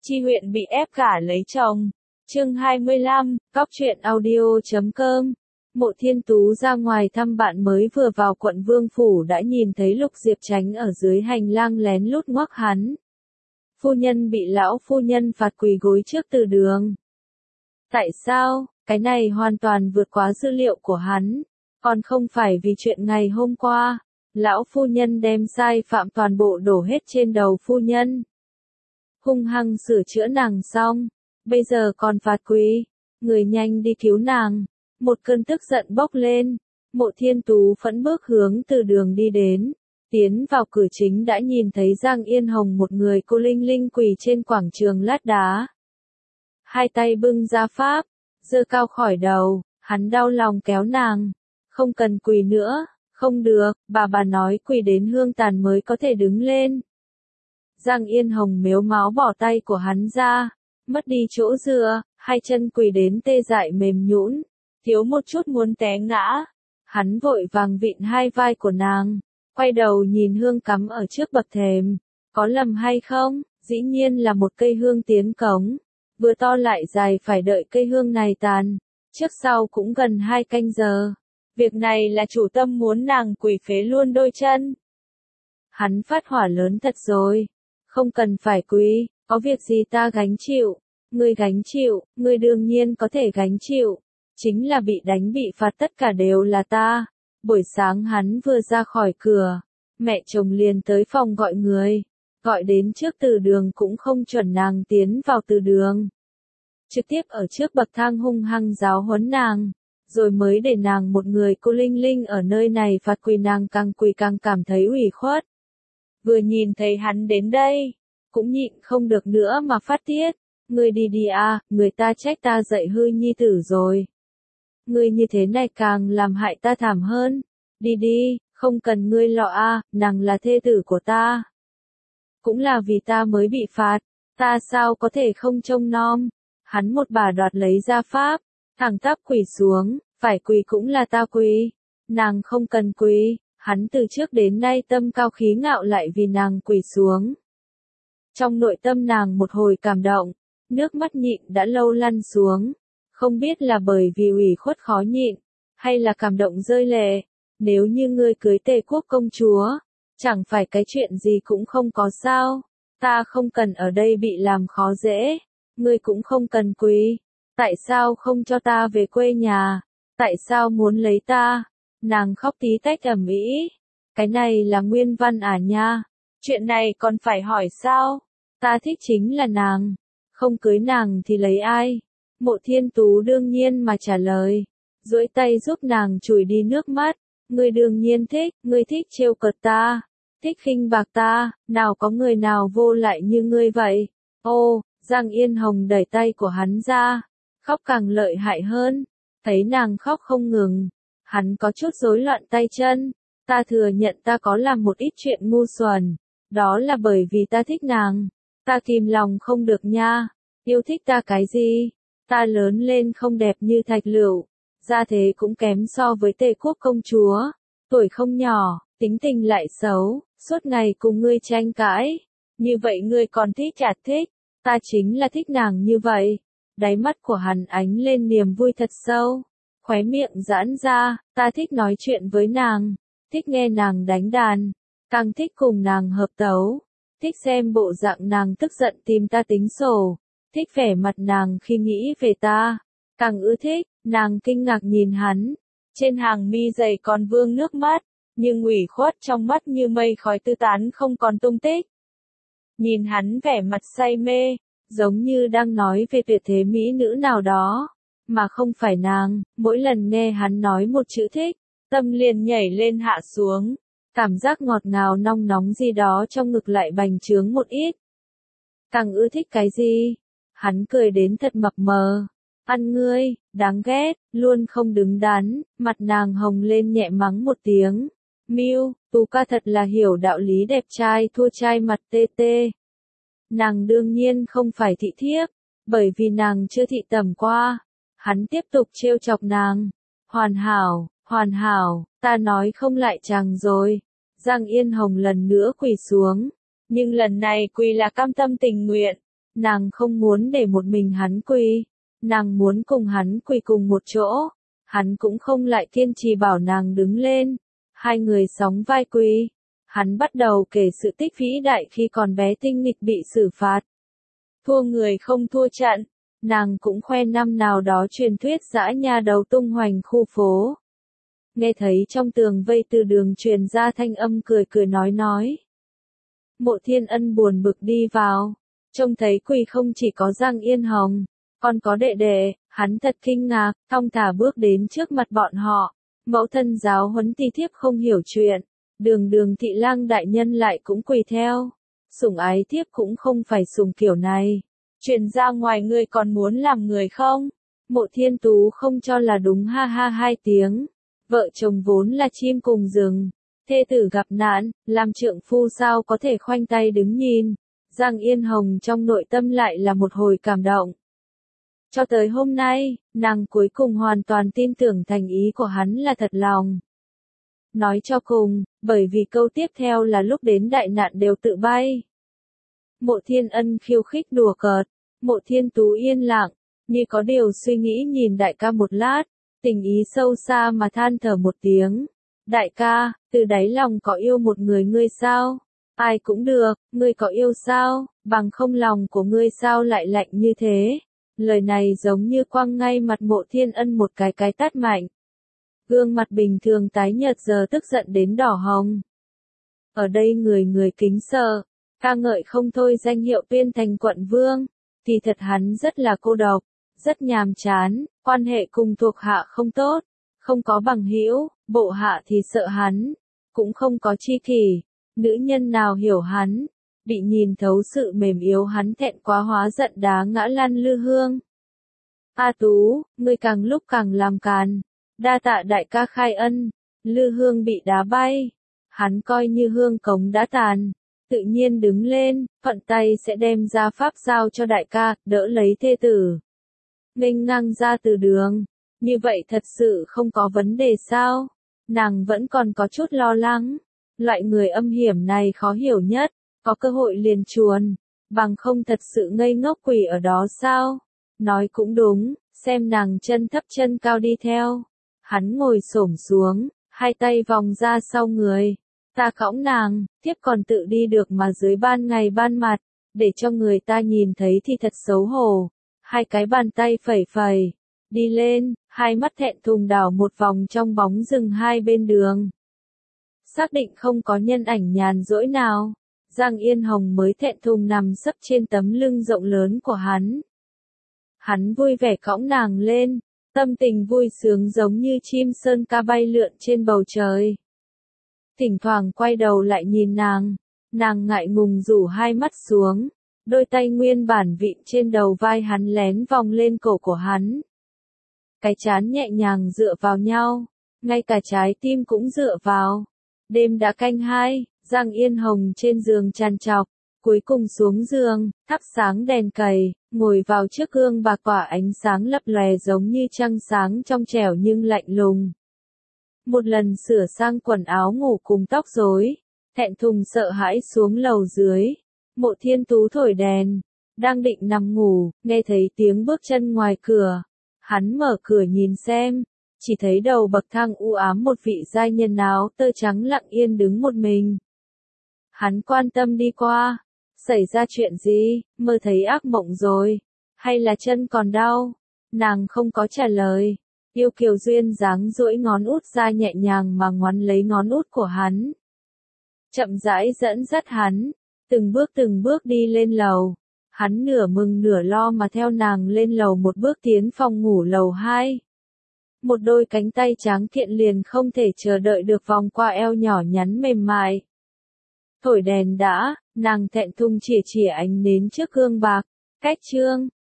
Chi Huyền bị ép gả lấy chồng. Chương 25, Cóc truyện audio.com. Mộ Thiên Tú ra ngoài thăm bạn mới vừa vào quận Vương Phủ đã nhìn thấy Lục Diệp Tránh ở dưới hành lang lén lút ngoắc hắn. Phu nhân bị lão phu nhân phạt quỳ gối trước từ đường. Tại sao? Cái này hoàn toàn vượt quá dữ liệu của hắn. Còn không phải vì chuyện ngày hôm qua, lão phu nhân đem sai phạm toàn bộ đổ hết trên đầu phu nhân. Hung hăng sửa chữa nàng xong, bây giờ còn phạt quỳ, người nhanh đi cứu nàng. Một cơn tức giận bốc lên, Mộ Thiên Tú phẫn bước hướng từ đường đi đến, tiến vào cửa chính đã nhìn thấy Giang Yên Hồng một người cô linh linh quỳ trên quảng trường lát đá. Hai tay bưng ra pháp, giơ cao khỏi đầu, hắn đau lòng kéo nàng, không cần quỳ nữa, không được, bà nói quỳ đến hương tàn mới có thể đứng lên. Giang Yên Hồng mếu máo bỏ tay của hắn ra, mất đi chỗ dựa, hai chân quỳ đến tê dại mềm nhũn, thiếu một chút muốn té ngã. Hắn vội vàng vịn hai vai của nàng, quay đầu nhìn hương cắm ở trước bậc thềm, có lầm hay không? Dĩ nhiên là một cây hương tiến cống, vừa to lại dài, phải đợi cây hương này tàn, trước sau cũng gần 2 canh giờ. Việc này là chủ tâm muốn nàng quỳ phế luôn đôi chân. Hắn phát hỏa lớn thật rồi, không cần phải quỳ, có việc gì ta gánh chịu, ngươi gánh chịu, ngươi đương nhiên có thể gánh chịu, chính là bị đánh bị phạt tất cả đều là ta. Buổi sáng hắn vừa ra khỏi cửa, mẹ chồng liền tới phòng gọi người, gọi đến trước từ đường cũng không chuẩn nàng tiến vào từ đường. Trực tiếp ở trước bậc thang hung hăng giáo huấn nàng, rồi mới để nàng một người cô linh linh ở nơi này phạt quỳ, nàng càng quỳ càng cảm thấy ủy khuất. Vừa nhìn thấy hắn đến đây, cũng nhịn không được nữa mà phát tiết, ngươi đi đi à, người ta trách ta dạy hư nhi tử rồi. Ngươi như thế này càng làm hại ta thảm hơn, đi đi, không cần ngươi lọ à, nàng là thê tử của ta. Cũng là vì ta mới bị phạt, ta sao có thể không trông nom. Hắn một bà đoạt lấy ra pháp, thẳng tắp quỳ xuống, phải quỳ cũng là ta quỳ, nàng không cần quỳ. Hắn từ trước đến nay tâm cao khí ngạo lại vì nàng quỳ xuống. Trong nội tâm nàng một hồi cảm động, nước mắt nhịn đã lâu lăn xuống, không biết là bởi vì ủy khuất khó nhịn, hay là cảm động rơi lệ. Nếu như ngươi cưới Tề Quốc công chúa, chẳng phải cái chuyện gì cũng không có sao, ta không cần ở đây bị làm khó dễ, ngươi cũng không cần quỳ, tại sao không cho ta về quê nhà, tại sao muốn lấy ta? Nàng khóc tí tách ầm ĩ. Cái này là nguyên văn à nha, chuyện này còn phải hỏi sao? Ta thích chính là nàng, không cưới nàng thì lấy ai? Mộ Thiên Tú đương nhiên mà trả lời, duỗi tay giúp nàng chùi đi nước mắt. Ngươi đương nhiên thích, ngươi thích trêu cợt ta, thích khinh bạc ta, nào có người nào vô lại như ngươi vậy? Ô, Giang Yên Hồng đẩy tay của hắn ra, khóc càng lợi hại hơn, thấy nàng khóc không ngừng, hắn có chút rối loạn tay chân. Ta thừa nhận ta có làm một ít chuyện ngu xuẩn, đó là bởi vì ta thích nàng, ta kìm lòng không được nha. Yêu thích ta cái gì? Ta lớn lên không đẹp như Thạch Lựu, gia thế cũng kém so với Tề Quốc công chúa, tuổi không nhỏ, tính tình lại xấu, suốt ngày cùng ngươi tranh cãi. Như vậy ngươi còn thích chả thích? Ta chính là thích nàng như vậy. Đáy mắt của hắn ánh lên niềm vui thật sâu, khóe miệng giãn ra, ta thích nói chuyện với nàng, thích nghe nàng đánh đàn, càng thích cùng nàng hợp tấu, thích xem bộ dạng nàng tức giận tìm ta tính sổ, thích vẻ mặt nàng khi nghĩ về ta, càng ưa thích. Nàng kinh ngạc nhìn hắn, trên hàng mi dày còn vương nước mắt, nhưng ủy khuất trong mắt như mây khói tư tán không còn tung tích. Nhìn hắn vẻ mặt say mê, giống như đang nói về tuyệt thế mỹ nữ nào đó, mà không phải nàng. Mỗi lần nghe hắn nói một chữ thích, tâm liền nhảy lên hạ xuống, cảm giác ngọt ngào nong nóng gì đó trong ngực lại bành trướng một ít. Càng ưa thích cái gì? Hắn cười đến thật mập mờ. Ăn ngươi, đáng ghét, luôn không đứng đắn. Mặt nàng hồng lên nhẹ mắng một tiếng. Miu, Tú ca thật là hiểu đạo lý đẹp trai thua trai mặt tê tê. Nàng đương nhiên không phải thị thiếp, bởi vì nàng chưa thị tẩm qua. Hắn tiếp tục trêu chọc nàng. Hoàn hảo, ta nói không lại chàng rồi. Giang Yên Hồng lần nữa quỳ xuống, nhưng lần này quỳ là cam tâm tình nguyện. Nàng không muốn để một mình hắn quỳ, nàng muốn cùng hắn quỳ cùng một chỗ. Hắn cũng không lại kiên trì bảo nàng đứng lên. Hai người sóng vai quỳ. Hắn bắt đầu kể sự tích vĩ đại khi còn bé tinh nghịch bị xử phạt. Thua người không thua trận. Nàng cũng khoe năm nào đó truyền thuyết dã nha đầu tung hoành khu phố. Nghe thấy trong tường vây từ đường truyền ra thanh âm cười cười nói. Mộ Thiên Ân buồn bực đi vào. Trông thấy quỳ không chỉ có Giang Yên Hồng, còn có đệ đệ, hắn thật kinh ngạc, thong thả bước đến trước mặt bọn họ. Mẫu thân giáo huấn ti thiếp không hiểu chuyện. Đường thị lang đại nhân lại cũng quỳ theo. Sủng ái thiếp cũng không phải sủng kiểu này. Truyền ra ngoài ngươi còn muốn làm người không? Mộ Thiên Tú không cho là đúng, ha ha hai tiếng. Vợ chồng vốn là chim cùng rừng. Thê tử gặp nạn, làm trượng phu sao có thể khoanh tay đứng nhìn. Giang Yên Hồng trong nội tâm lại là một hồi cảm động. Cho tới hôm nay, nàng cuối cùng hoàn toàn tin tưởng thành ý của hắn là thật lòng. Nói cho cùng, bởi vì câu tiếp theo là lúc đến đại nạn đều tự bay. Mộ Thiên Ân khiêu khích đùa cợt. Mộ Thiên Tú yên lặng, như có điều suy nghĩ nhìn đại ca một lát, tình ý sâu xa mà than thở một tiếng. Đại ca, từ đáy lòng có yêu một người ngươi sao? Ai cũng được, ngươi có yêu sao? Bằng không lòng của ngươi sao lại lạnh như thế? Lời này giống như quăng ngay mặt Mộ Thiên Ân một cái tát mạnh. Gương mặt bình thường tái nhợt giờ tức giận đến đỏ hồng. Ở đây người kính sợ, ca ngợi không thôi danh hiệu Tuyên Thành quận vương. Thì thật hắn rất là cô độc, rất nhàm chán, quan hệ cùng thuộc hạ không tốt, không có bằng hữu, bộ hạ thì sợ hắn, cũng không có tri kỷ, nữ nhân nào hiểu hắn, bị nhìn thấu sự mềm yếu hắn thẹn quá hóa giận đá ngã lăn Lư Hương. A Tú, ngươi càng lúc càng làm càn, đa tạ đại ca khai ân. Lư Hương bị đá bay, hắn coi như hương cống đã tàn. Tự nhiên đứng lên, thuận tay sẽ đem ra pháp giao cho đại ca, đỡ lấy thê tử. Nghênh ngang ra từ đường, như vậy thật sự không có vấn đề sao? Nàng vẫn còn có chút lo lắng. Loại người âm hiểm này khó hiểu nhất, có cơ hội liền chuồn, bằng không thật sự ngây ngốc quỳ ở đó sao? Nói cũng đúng, xem nàng chân thấp chân cao đi theo. Hắn ngồi xổm xuống, hai tay vòng ra sau người. Ta cõng nàng, thiếp còn tự đi được mà dưới ban ngày ban mặt, để cho người ta nhìn thấy thì thật xấu hổ. Hai cái bàn tay phẩy phẩy, đi lên, hai mắt thẹn thùng đảo một vòng trong bóng rừng hai bên đường. Xác định không có nhân ảnh nhàn rỗi nào, Giang Yên Hồng mới thẹn thùng nằm sấp trên tấm lưng rộng lớn của hắn. Hắn vui vẻ cõng nàng lên, tâm tình vui sướng giống như chim sơn ca bay lượn trên bầu trời. Thỉnh thoảng quay đầu lại nhìn nàng ngại ngùng rủ hai mắt xuống, đôi tay nguyên bản vịn trên đầu vai hắn lén vòng lên cổ của hắn. Cái trán nhẹ nhàng dựa vào nhau, ngay cả trái tim cũng dựa vào. Đêm đã canh 2, Giang Yên Hồng trên giường trằn trọc, cuối cùng xuống giường, thắp sáng đèn cầy, ngồi vào trước gương bạc tỏa ánh sáng lấp lòe giống như trăng sáng trong trẻo nhưng lạnh lùng. Một lần sửa sang quần áo ngủ cùng tóc rối, thẹn thùng sợ hãi xuống lầu dưới. Mộ Thiên Tú thổi đèn, đang định nằm ngủ, nghe thấy tiếng bước chân ngoài cửa. Hắn mở cửa nhìn xem, chỉ thấy đầu bậc thang u ám một vị giai nhân áo tơ trắng lặng yên đứng một mình. Hắn quan tâm đi qua, xảy ra chuyện gì, mơ thấy ác mộng rồi, hay là chân còn đau? Nàng không có trả lời. Yêu kiều duyên dáng duỗi ngón út ra nhẹ nhàng mà ngoắn lấy ngón út của hắn. Chậm rãi dẫn dắt hắn, từng bước đi lên lầu. Hắn nửa mừng nửa lo mà theo nàng lên lầu một bước tiến phòng ngủ lầu 2. Một đôi cánh tay tráng kiện liền không thể chờ đợi được vòng qua eo nhỏ nhắn mềm mại. Thổi đèn đã, nàng thẹn thùng chìa ánh nến trước gương bạc, cách trương,